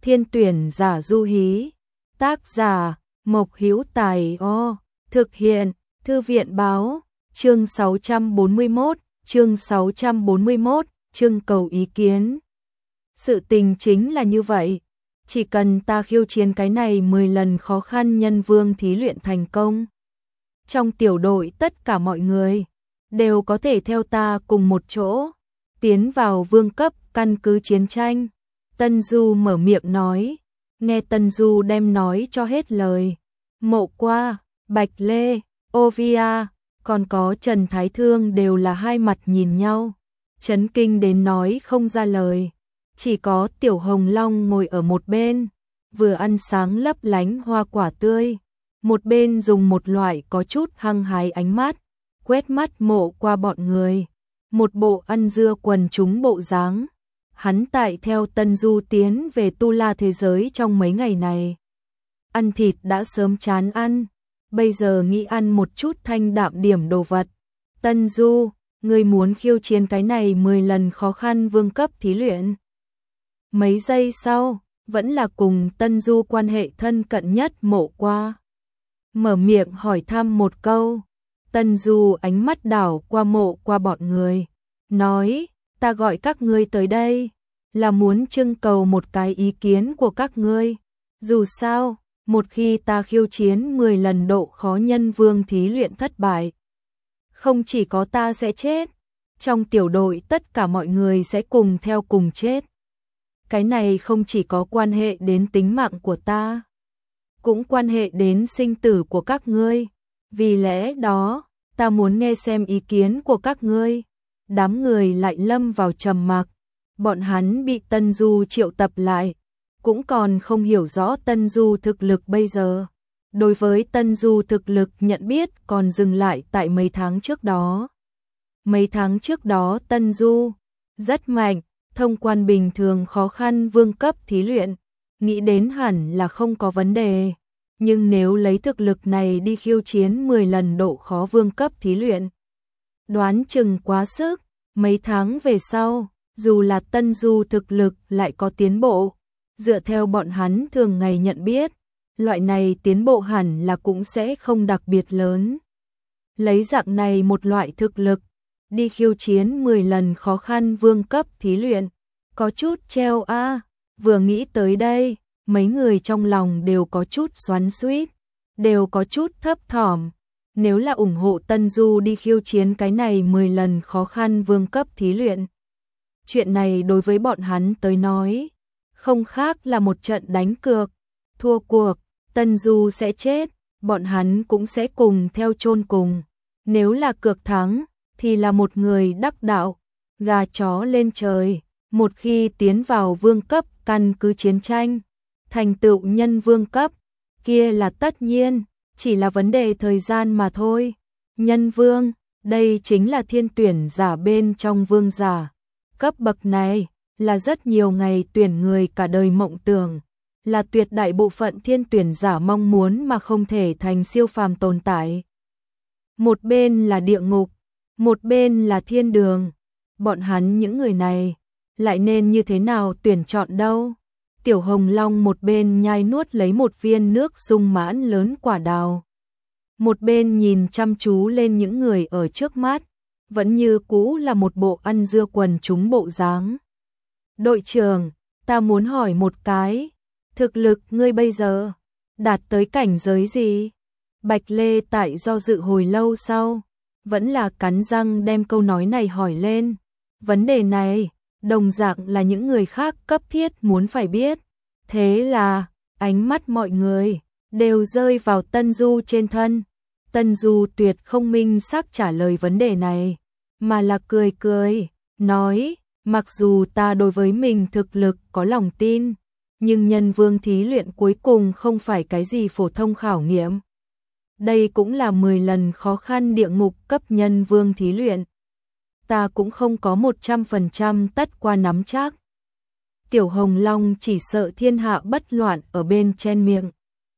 Thiên tuyển giả Du Hí. Tác giả Mộc Hữu Tài. Thực hiện Thư viện báo. Chương 641, chương cầu ý kiến. Sự tình chính là như vậy. Chỉ cần ta khiêu chiến cái này 10 lần khó khăn nhân vương thí luyện thành công. Trong tiểu đội tất cả mọi người đều có thể theo ta cùng một chỗ tiến vào vương cấp căn cứ chiến tranh. Tân Du mở miệng nói. Nghe Tân Du đem nói cho hết lời. Mộ Qua, Bạch Lê, Ovia, còn có Trần Thái Thương đều là hai mặt nhìn nhau, chấn kinh đến nói không ra lời. Chỉ có Tiểu Hồng Long ngồi ở một bên, vừa ăn sáng lấp lánh hoa quả tươi, một bên dùng một loại có chút hăng hái ánh mắt quét mắt Mộ Qua bọn người, một bộ ăn dưa quần chúng bộ dáng. Hắn tại theo Tân Du tiến về Tu La thế giới trong mấy ngày này. Ăn thịt đã sớm chán ăn, bây giờ nghĩ ăn một chút thanh đạm điểm đồ vật. Tân Du, ngươi muốn khiêu chiến cái này 10 lần khó khăn vương cấp thí luyện. Mấy giây sau, vẫn là cùng Tân Du quan hệ thân cận nhất Mộ Qua mở miệng hỏi thăm một câu. Tân Du ánh mắt đảo qua Mộ Qua bọn người, nói, ta gọi các ngươi tới đây là muốn trưng cầu một cái ý kiến của các ngươi. Dù sao, một khi ta khiêu chiến 10 lần độ khó nhân vương thí luyện thất bại, không chỉ có ta sẽ chết, trong tiểu đội tất cả mọi người sẽ cùng theo cùng chết. Cái này không chỉ có quan hệ đến tính mạng của ta, cũng quan hệ đến sinh tử của các ngươi. Vì lẽ đó, ta muốn nghe xem ý kiến của các ngươi. Đám người lại lâm vào trầm mặc. Bọn hắn bị Tân Du triệu tập lại, cũng còn không hiểu rõ Tân Du thực lực bây giờ. Đối với Tân Du thực lực nhận biết còn dừng lại tại mấy tháng trước đó. Mấy tháng trước đó Tân Du rất mạnh, thông quan bình thường khó khăn vương cấp thí luyện, nghĩ đến hẳn là không có vấn đề. Nhưng nếu lấy thực lực này đi khiêu chiến 10 lần độ khó vương cấp thí luyện, đoán chừng quá sức. Mấy tháng về sau, dù là Tân Du thực lực lại có tiến bộ, dựa theo bọn hắn thường ngày nhận biết, loại này tiến bộ hẳn là cũng sẽ không đặc biệt lớn. Lấy dạng này một loại thực lực, đi khiêu chiến 10 lần khó khăn vương cấp thí luyện, có chút treo a. Vừa nghĩ tới đây, mấy người trong lòng đều có chút xoắn xuýt, đều có chút thấp thỏm. Nếu là ủng hộ Tân Du đi khiêu chiến cái này 10 lần khó khăn vương cấp thí luyện, chuyện này đối với bọn hắn tới nói, không khác là một trận đánh cược. Thua cuộc, Tân Du sẽ chết, bọn hắn cũng sẽ cùng theo chôn cùng. Nếu là cược thắng, thì là một người đắc đạo, gà chó lên trời. Một khi tiến vào vương cấp căn cứ chiến tranh, thành tựu nhân vương cấp, kia là tất nhiên, chỉ là vấn đề thời gian mà thôi. Nhân vương, đây chính là thiên tuyển giả bên trong vương giả. Cấp bậc này là rất nhiều ngày tuyển người cả đời mộng tưởng, là tuyệt đại bộ phận thiên tuyển giả mong muốn mà không thể thành siêu phàm tồn tại. Một bên là địa ngục, một bên là thiên đường. Bọn hắn những người này lại nên như thế nào tuyển chọn đâu? Tiểu Hồng Long một bên nhai nuốt lấy một viên nước sung mãn lớn quả đào, một bên nhìn chăm chú lên những người ở trước mắt, vẫn như cũ là một bộ ăn dưa quần chúng bộ dáng. Đội trưởng, ta muốn hỏi một cái, thực lực ngươi bây giờ đạt tới cảnh giới gì? Bạch Lê tại do dự hồi lâu sau, vẫn là cắn răng đem câu nói này hỏi lên. Vấn đề này, đồng dạng là những người khác cấp thiết muốn phải biết. Thế là, ánh mắt mọi người đều rơi vào Tân Du trên thân. Tân Du tuyệt không minh xác trả lời vấn đề này, mà là cười cười, nói, mặc dù ta đối với mình thực lực có lòng tin, nhưng nhân vương thí luyện cuối cùng không phải cái gì phổ thông khảo nghiệm. Đây cũng là 10 lần khó khăn địa ngục cấp nhân vương thí luyện. Ta cũng không có 100% tất qua nắm chắc. Tiểu Hồng Long chỉ sợ thiên hạ bất loạn ở bên chen miệng.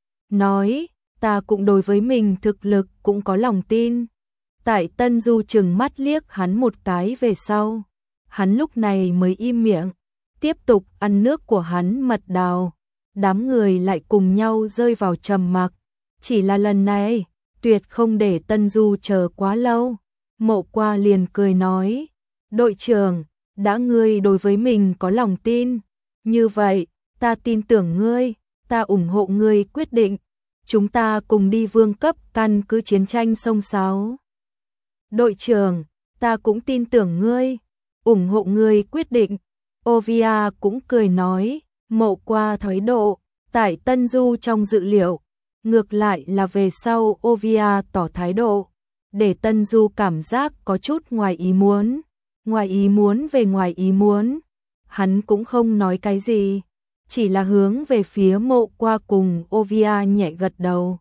Nói, ta cũng đối với mình thực lực cũng có lòng tin. Tại Tân Du chừng mắt liếc hắn một cái về sau, hắn lúc này mới im miệng. tiếp tục ăn nước của hắn mật đào. Đám người lại cùng nhau rơi vào trầm mặc. Chỉ là lần này, tuyệt không để Tân Du chờ quá lâu. Mộ Qua liền cười nói, đội trưởng, đã ngươi đối với mình có lòng tin, như vậy, ta tin tưởng ngươi, ta ủng hộ ngươi quyết định, chúng ta cùng đi vương cấp căn cứ chiến tranh sông Sáo. Đội trưởng, ta cũng tin tưởng ngươi, ủng hộ ngươi quyết định. Ovia cũng cười nói, Mộ Qua thái độ, tại Tân Du trong dự liệu, ngược lại là về sau Ovia tỏ thái độ, để Tân Du cảm giác có chút ngoài ý muốn về ngoài ý muốn. Hắn cũng không nói cái gì, chỉ là hướng về phía Mộ Qua cùng Ovia nhẹ gật đầu.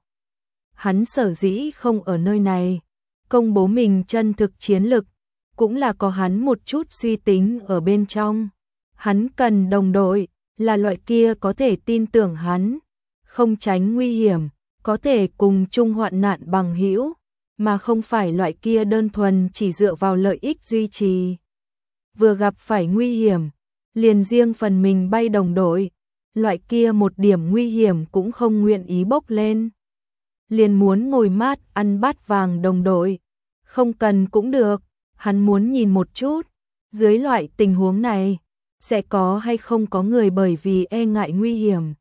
Hắn sở dĩ không ở nơi này, công bố mình chân thực chiến lực, cũng là có hắn một chút suy tính ở bên trong. Hắn cần đồng đội, là loại kia có thể tin tưởng hắn, không tránh nguy hiểm, có thể cùng chung hoạn nạn bằng hữu, mà không phải loại kia đơn thuần chỉ dựa vào lợi ích duy trì. Vừa gặp phải nguy hiểm, liền riêng phần mình bay đồng đội, loại kia một điểm nguy hiểm cũng không nguyện ý bốc lên. Liền muốn ngồi mát ăn bát vàng đồng đội, không cần cũng được, hắn muốn nhìn một chút, dưới loại tình huống này, sẽ có hay không có người bởi vì e ngại nguy hiểm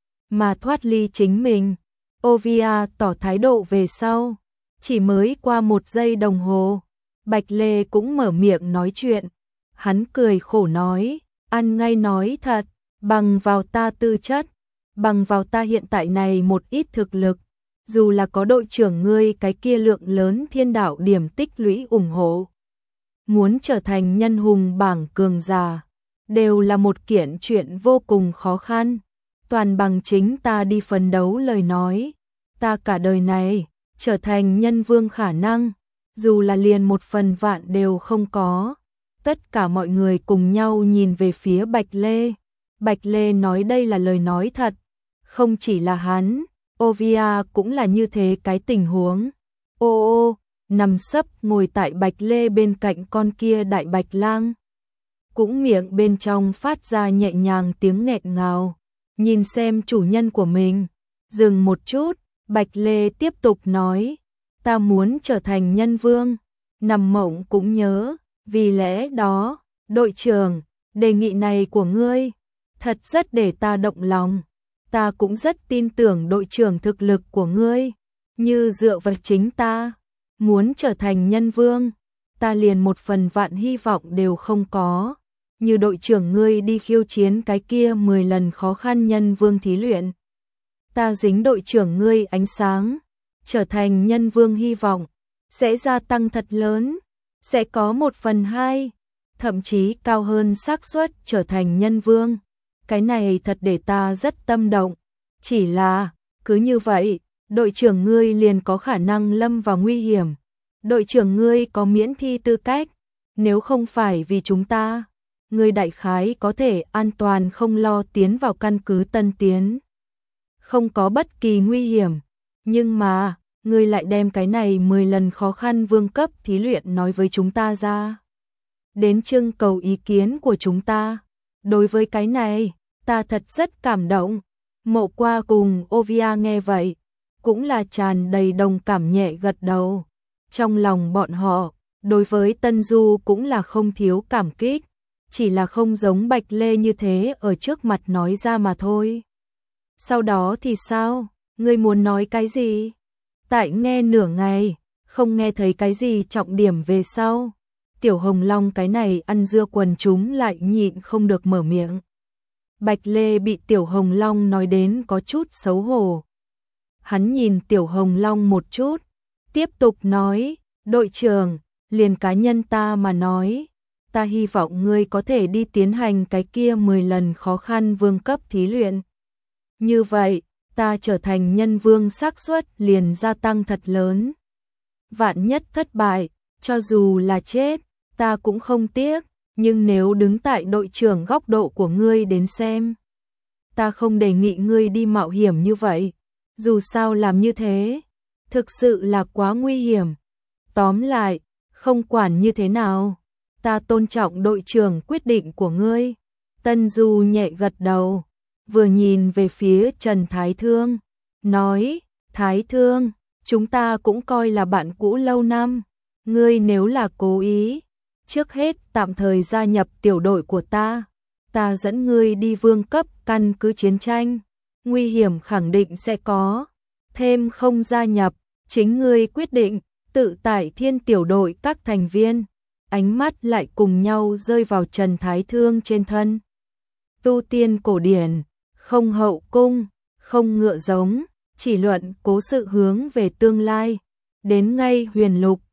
mà thoát ly chính mình. Ovia tỏ thái độ về sau, chỉ mới qua 1 giây đồng hồ, Bạch Lê cũng mở miệng nói chuyện. Hắn cười khổ nói, ăn ngay nói thật, bằng vào ta tư chất, bằng vào ta hiện tại này một ít thực lực, dù là có đội trưởng ngươi cái kia lượng lớn thiên đạo điểm tích lũy ủng hộ, muốn trở thành nhân hùng bảng cường giả, đều là một kiện chuyện vô cùng khó khăn. Toàn bằng chính ta đi phấn đấu lời nói, ta cả đời này, trở thành nhân vương khả năng, dù là liền 1/1000 đều không có. Tất cả mọi người cùng nhau nhìn về phía Bạch Lê. Bạch Lê nói đây là lời nói thật, không chỉ là hắn, Ovia cũng là như thế cái tình huống. Ô, nằm sấp ngồi tại Bạch Lê bên cạnh con kia đại bạch lang, cũng miệng bên trong phát ra nhẹ nhàng tiếng nghẹt ngào, nhìn xem chủ nhân của mình. Dừng một chút, Bạch Lê tiếp tục nói, ta muốn trở thành nhân vương, nằm mộng cũng nhớ, vì lẽ đó, đội trưởng, đề nghị này của ngươi, thật rất để ta động lòng, ta cũng rất tin tưởng đội trưởng thực lực của ngươi, như dựa vào chính ta, muốn trở thành nhân vương, ta liền 1/1000 hy vọng đều không có. Như đội trưởng ngươi đi khiêu chiến cái kia 10 lần khó khăn nhân vương thí luyện, ta dính đội trưởng ngươi ánh sáng, trở thành nhân vương hy vọng sẽ gia tăng thật lớn, sẽ có 1/2, thậm chí cao hơn xác suất trở thành nhân vương. Cái này thật để ta rất tâm động, chỉ là cứ như vậy, đội trưởng ngươi liền có khả năng lâm vào nguy hiểm. Đội trưởng ngươi có miễn thi tư cách, nếu không phải vì chúng ta, ngươi đại khái có thể an toàn không lo tiến vào căn cứ Tân Tiến, không có bất kỳ nguy hiểm, nhưng mà, ngươi lại đem cái này 10 lần khó khăn vương cấp thí luyện nói với chúng ta ra. Đến trưng cầu ý kiến của chúng ta, đối với cái này, ta thật rất cảm động. Mộ Qua cùng Ovia nghe vậy, cũng là tràn đầy đồng cảm nhẹ gật đầu. Trong lòng bọn họ, đối với Tân Du cũng là không thiếu cảm kích, chỉ là không giống Bạch Lê như thế ở trước mặt nói ra mà thôi. Sau đó thì sao? Ngươi muốn nói cái gì? Tại nghe nửa ngày, không nghe thấy cái gì trọng điểm về sau. Tiểu Hồng Long cái này ăn dưa quần chúng lại nhịn không được mở miệng. Bạch Lê bị Tiểu Hồng Long nói đến có chút xấu hổ. Hắn nhìn Tiểu Hồng Long một chút, tiếp tục nói, đội trưởng, liền cá nhân ta mà nói, ta hy vọng ngươi có thể đi tiến hành cái kia 10 lần khó khăn vương cấp thí luyện. Như vậy, ta trở thành nhân vương xác suất liền gia tăng thật lớn. Vạn nhất thất bại, cho dù là chết, ta cũng không tiếc, nhưng nếu đứng tại đội trưởng góc độ của ngươi đến xem, ta không đề nghị ngươi đi mạo hiểm như vậy, dù sao làm như thế, thực sự là quá nguy hiểm. Tóm lại, không quản như thế nào, ta tôn trọng đội trưởng quyết định của ngươi, Tân Du nhẹ gật đầu, vừa nhìn về phía Trần Thái Thương, nói, Thái Thương, chúng ta cũng coi là bạn cũ lâu năm, ngươi nếu là cố ý, trước hết tạm thời gia nhập tiểu đội của ta dẫn ngươi đi vương cấp căn cứ chiến tranh, nguy hiểm khẳng định sẽ có, thêm không gia nhập, chính ngươi quyết định, tự tại thiên tiểu đội các thành viên, ánh mắt lại cùng nhau rơi vào Trần Thái Thương trên thân. Tu tiên cổ điển, không hậu cung, không ngựa giống, chỉ luận cố sự hướng về tương lai, đến ngay huyền lục,